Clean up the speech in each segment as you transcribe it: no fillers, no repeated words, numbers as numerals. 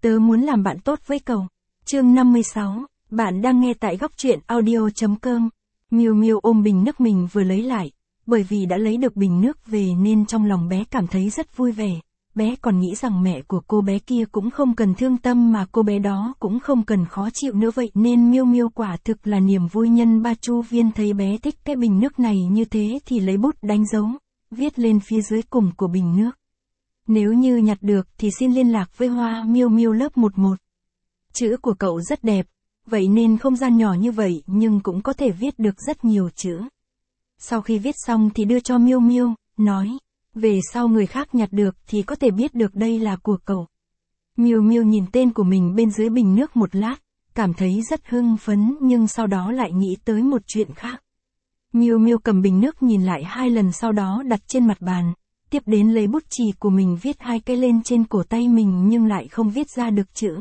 Tớ muốn làm bạn tốt với cậu. Chương 56, bạn đang nghe tại góc truyện audio.com. Miu Miu ôm bình nước mình vừa lấy lại, bởi vì đã lấy được bình nước về nên trong lòng bé cảm thấy rất vui vẻ. Bé còn nghĩ rằng mẹ của cô bé kia cũng không cần thương tâm mà cô bé đó cũng không cần khó chịu nữa, vậy nên Miu Miu quả thực là niềm vui nhân ba. Chu Viên thấy bé thích cái bình nước này như thế thì lấy bút đánh dấu, viết lên phía dưới cùng của bình nước. Nếu như nhặt được thì xin liên lạc với Hoa Miu Miu lớp 11. Chữ của cậu rất đẹp, vậy nên không gian nhỏ như vậy nhưng cũng có thể viết được rất nhiều chữ. Sau khi viết xong thì đưa cho Miu Miu, nói, về sau người khác nhặt được thì có thể biết được đây là của cậu. Miu Miu nhìn tên của mình bên dưới bình nước một lát, cảm thấy rất hưng phấn nhưng sau đó lại nghĩ tới một chuyện khác. Miu Miu cầm bình nước nhìn lại 2 lần sau đó đặt trên mặt bàn, tiếp đến lấy bút chì của mình viết 2 cái lên trên cổ tay mình nhưng lại không viết ra được chữ.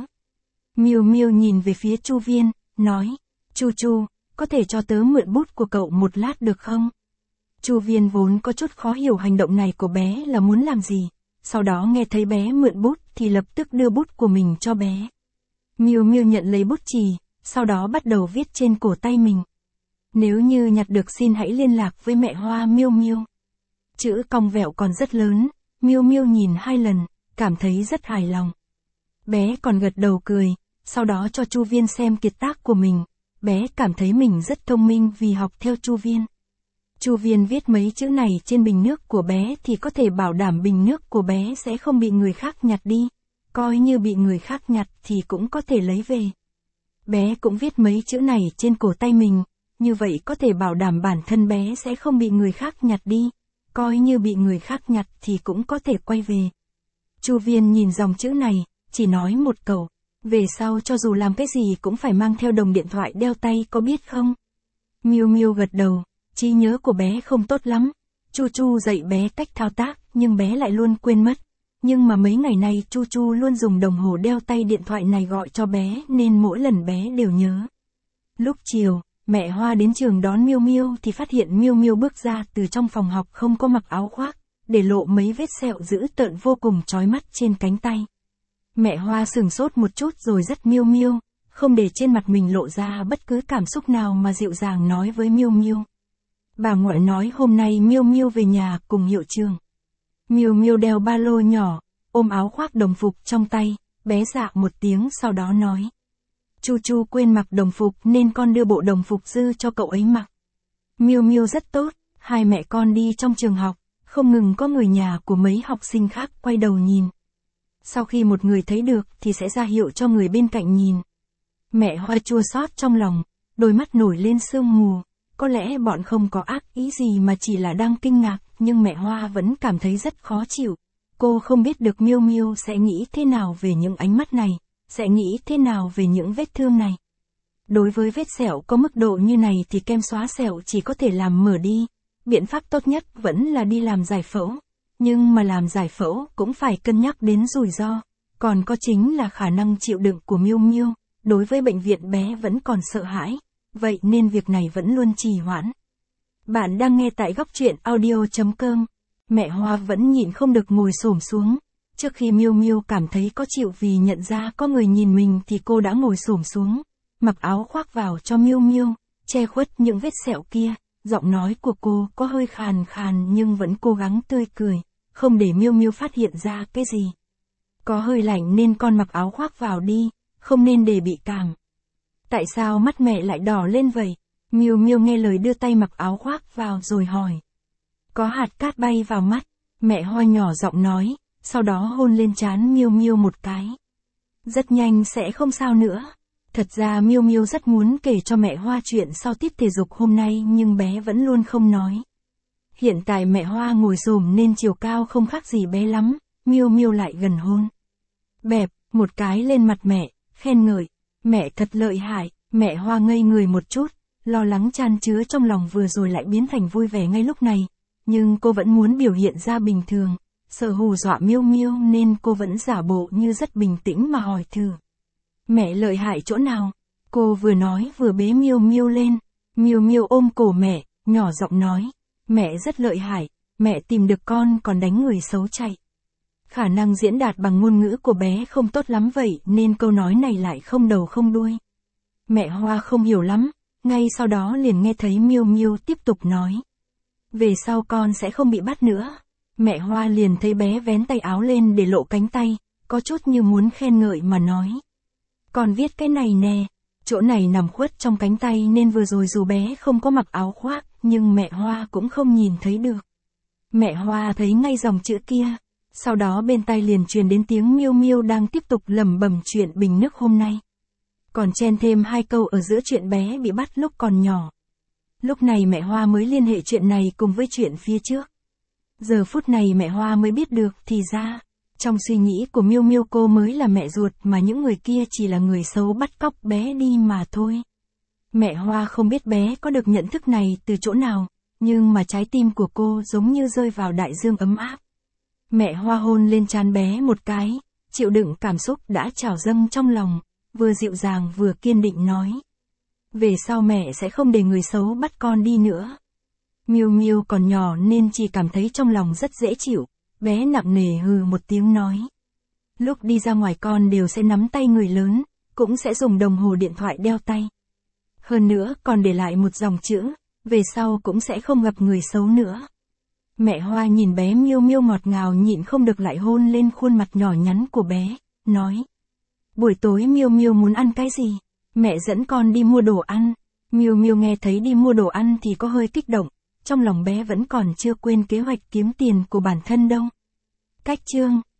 Miu Miu nhìn về phía Chu Viên, nói, Chu, có thể cho tớ mượn bút của cậu một lát được không? Chu Viên vốn có chút khó hiểu hành động này của bé là muốn làm gì, sau đó nghe thấy bé mượn bút thì lập tức đưa bút của mình cho bé. Miu Miu nhận lấy bút chì, sau đó bắt đầu viết trên cổ tay mình. Nếu như nhặt được xin hãy liên lạc với mẹ Hoa Miu Miu. Chữ cong vẹo còn rất lớn, Miu Miu nhìn 2 lần, cảm thấy rất hài lòng. Bé còn gật đầu cười, sau đó cho Chu Viên xem kiệt tác của mình. Bé cảm thấy mình rất thông minh vì học theo Chu Viên. Chu Viên viết mấy chữ này trên bình nước của bé thì có thể bảo đảm bình nước của bé sẽ không bị người khác nhặt đi. Coi như bị người khác nhặt thì cũng có thể lấy về. Bé cũng viết mấy chữ này trên cổ tay mình, như vậy có thể bảo đảm bản thân bé sẽ không bị người khác nhặt đi. Coi như bị người khác nhặt thì cũng có thể quay về. Chu Viên nhìn dòng chữ này, chỉ nói một câu, về sau cho dù làm cái gì cũng phải mang theo đồng điện thoại đeo tay, có biết không? Miu Miu gật đầu, trí nhớ của bé không tốt lắm. Chu dạy bé cách thao tác nhưng bé lại luôn quên mất. Nhưng mà mấy ngày nay Chu luôn dùng đồng hồ đeo tay điện thoại này gọi cho bé nên mỗi lần bé đều nhớ. Lúc chiều, mẹ Hoa đến trường đón Miu Miu thì phát hiện Miu Miu bước ra từ trong phòng học không có mặc áo khoác, để lộ mấy vết sẹo dữ tợn vô cùng chói mắt trên cánh tay. Mẹ Hoa sửng sốt một chút rồi dắt Miu Miu, không để trên mặt mình lộ ra bất cứ cảm xúc nào mà dịu dàng nói với Miu Miu. Bà ngoại nói hôm nay Miu Miu về nhà cùng hiệu trưởng. Miu Miu đeo ba lô nhỏ, ôm áo khoác đồng phục trong tay, bé dạ một tiếng sau đó nói. Chu quên mặc đồng phục nên con đưa bộ đồng phục dư cho cậu ấy mặc. Miu Miu rất tốt, hai mẹ con đi trong trường học, không ngừng có người nhà của mấy học sinh khác quay đầu nhìn. Sau khi một người thấy được thì sẽ ra hiệu cho người bên cạnh nhìn. Mẹ Hoa chua xót trong lòng, đôi mắt nổi lên sương mù. Có lẽ bọn không có ác ý gì mà chỉ là đang kinh ngạc, nhưng mẹ Hoa vẫn cảm thấy rất khó chịu. Cô không biết được Miu Miu sẽ nghĩ thế nào về những ánh mắt này, sẽ nghĩ thế nào về những vết thương này. Đối với vết sẹo có mức độ như này thì kem xóa sẹo chỉ có thể làm mở đi. Biện pháp tốt nhất vẫn là đi làm giải phẫu. Nhưng mà làm giải phẫu cũng phải cân nhắc đến rủi ro. Còn có chính là khả năng chịu đựng của Miu Miu. Đối với bệnh viện bé vẫn còn sợ hãi. Vậy nên việc này vẫn luôn trì hoãn. Bạn đang nghe tại góc truyện audio.com. Mẹ Hoa vẫn nhịn không được ngồi xổm xuống. Trước khi Miu Miu cảm thấy có chịu vì nhận ra có người nhìn mình thì cô đã ngồi xổm xuống, mặc áo khoác vào cho Miu Miu, che khuất những vết sẹo kia. Giọng nói của cô có hơi khàn khàn nhưng vẫn cố gắng tươi cười, không để Miu Miu phát hiện ra cái gì. Có hơi lạnh nên con mặc áo khoác vào đi, không nên để bị cảm. Tại sao mắt mẹ lại đỏ lên vậy? Miu Miu nghe lời đưa tay mặc áo khoác vào rồi hỏi. Có hạt cát bay vào mắt, mẹ Hoa nhỏ giọng nói, sau đó hôn lên trán Miu Miu một cái. Rất nhanh sẽ không sao nữa. Thật ra Miu Miu rất muốn kể cho mẹ Hoa chuyện sau tiết thể dục hôm nay nhưng bé vẫn luôn không nói. Hiện tại mẹ Hoa ngồi xổm nên chiều cao không khác gì bé lắm, Miu Miu lại gần hôn. Bẹp, một cái lên mặt mẹ, khen ngợi, mẹ thật lợi hại. Mẹ Hoa ngây người một chút, lo lắng chan chứa trong lòng vừa rồi lại biến thành vui vẻ ngay lúc này, nhưng cô vẫn muốn biểu hiện ra bình thường, sợ hù dọa Miu Miu nên cô vẫn giả bộ như rất bình tĩnh mà hỏi thử. Mẹ lợi hại chỗ nào? Cô vừa nói vừa bế Miu Miu lên. Miu Miu ôm cổ mẹ, nhỏ giọng nói, mẹ rất lợi hại, mẹ tìm được con còn đánh người xấu chạy. Khả năng diễn đạt bằng ngôn ngữ của bé không tốt lắm vậy nên câu nói này lại không đầu không đuôi. Mẹ Hoa không hiểu lắm, ngay sau đó liền nghe thấy Miu Miu tiếp tục nói. Về sau con sẽ không bị bắt nữa. Mẹ Hoa liền thấy bé vén tay áo lên để lộ cánh tay, có chút như muốn khen ngợi mà nói. Con viết cái này nè, chỗ này nằm khuất trong cánh tay nên vừa rồi dù bé không có mặc áo khoác, nhưng mẹ Hoa cũng không nhìn thấy được. Mẹ Hoa thấy ngay dòng chữ kia, sau đó bên tai liền truyền đến tiếng Miu Miu đang tiếp tục lẩm bẩm chuyện bình nước hôm nay. Còn chen thêm 2 câu ở giữa chuyện bé bị bắt lúc còn nhỏ. Lúc này mẹ Hoa mới liên hệ chuyện này cùng với chuyện phía trước. Giờ phút này mẹ Hoa mới biết được thì ra, trong suy nghĩ của Miu Miu cô mới là mẹ ruột mà những người kia chỉ là người xấu bắt cóc bé đi mà thôi. Mẹ Hoa không biết bé có được nhận thức này từ chỗ nào, nhưng mà trái tim của cô giống như rơi vào đại dương ấm áp. Mẹ Hoa hôn lên trán bé một cái, chịu đựng cảm xúc đã trào dâng trong lòng, vừa dịu dàng vừa kiên định nói. Về sau mẹ sẽ không để người xấu bắt con đi nữa. Miu Miu còn nhỏ nên chỉ cảm thấy trong lòng rất dễ chịu, bé nặng nề hừ một tiếng nói. Lúc đi ra ngoài con đều sẽ nắm tay người lớn, cũng sẽ dùng đồng hồ điện thoại đeo tay. Hơn nữa còn để lại một dòng chữ, về sau cũng sẽ không gặp người xấu nữa. Mẹ Hoa nhìn bé Miu Miu ngọt ngào nhịn không được lại hôn lên khuôn mặt nhỏ nhắn của bé, nói. Buổi tối Miu Miu muốn ăn cái gì? Mẹ dẫn con đi mua đồ ăn. Miu Miu nghe thấy đi mua đồ ăn thì có hơi kích động, trong lòng bé vẫn còn chưa quên kế hoạch kiếm tiền của bản thân đâu. Cách chương